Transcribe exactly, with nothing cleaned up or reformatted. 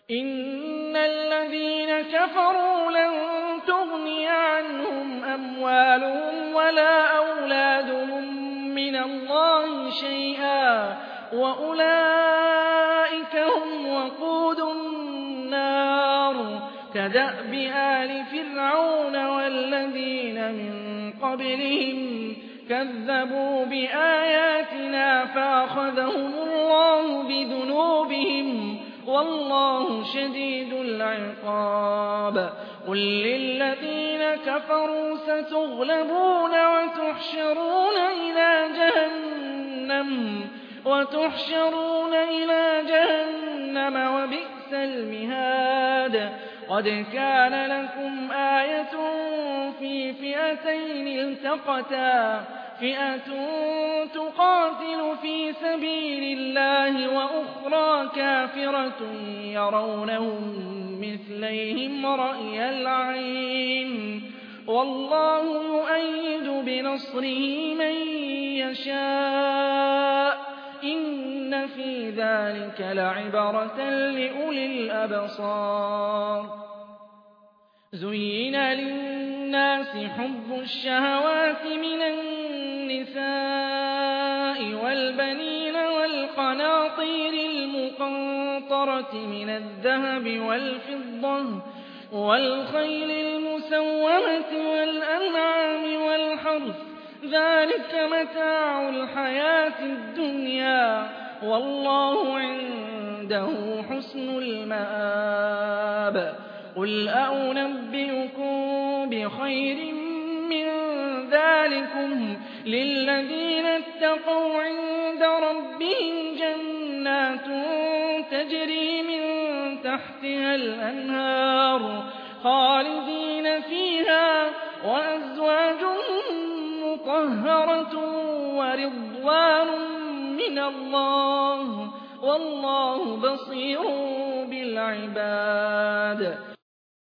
إِنَّ الَّذِينَ كَفَرُوا لَن تُغْنِيَ عَنْهُمْ أَمْوَالُهُمْ وَلَا أَوْلَادُهُم مِّنَ اللَّهِ شَيْئًا وَأُولَٰئِكَ هُمْ وَقُودُ النَّارِ كَدَأْبِ آلِ فِرْعَوْنَ وَالَّذِينَ مِن قَبْلِهِمْ كَذَّبُوا بِآيَاتِنَا فَأَخَذَهُمُ اللَّهُ بِذُنُوبِهِمْ ۗ وَاللَّهُ شَدِيدُ الْعِقَابِ. قُل لِّلَّذِينَ كَفَرُوا سَتُغْلَبُونَ وَتُحْشَرُونَ إِلَىٰ جَهَنَّمَ وَتُحْشَرُونَ إِلَىٰ جَهَنَّمَ وَبِئْسَ الْمِهَادُ. قَدْ كَانَ لَكُمْ آيَةٌ فِي فِئَتَيْنِ الْتَقَتَا ۖ فِئَةٌ تُقَاتِلُ فِي سَبِيلِ اللَّهِ وَأُخْرَىٰ كَافِرَةٌ يَرَوْنَهُم مِّثْلَيْهِمْ رَأْيَ الْعَيْنِ ۚ وَاللَّهُ يُؤَيِّدُ بِنَصْرِهِ مَن يَشَاءُ ۗ إِنَّ فِي ذَٰلِكَ لَعِبْرَةً لِّأُولِي الْأَبْصَارِ. زُيِّنَ لِلنَّاسِ حُبُّ الشَّهَوَاتِ مِنَ النِّسَاءِ وَالْبَنِينَ وَالْقَنَاطِيرِ الْمُقَنطَرَةِ مِنَ الذَّهَبِ وَالْفِضَّةِ وَالْخَيْلِ الْمُسَوَّمَةِ وَالْأَنْعَامِ وَالْحَرْثِ ۗ ذَٰلِكَ مَتَاعُ الْحَيَاةِ الدُّنْيَا ۖ وَاللَّهُ عِندَهُ حُسْنُ الْمَآبِ. قُلْ أَؤُنَبِّئُكُم بِخَيْرٍ مِّن ذَٰلِكُمْ لِلَّذِينَ اتَّقَوْا عِندَ رَبِّهِمْ جَنَّاتٌ تَجْرِي مِن تَحْتِهَا الْأَنْهَارُ خَالِدِينَ فِيهَا وَأَزْوَاجٌ مُّطَهَّرَةٌ وَرِضْوَانٌ مِّنَ اللَّهِ ۗ وَاللَّهُ بَصِيرٌ بِالْعِبَادِ.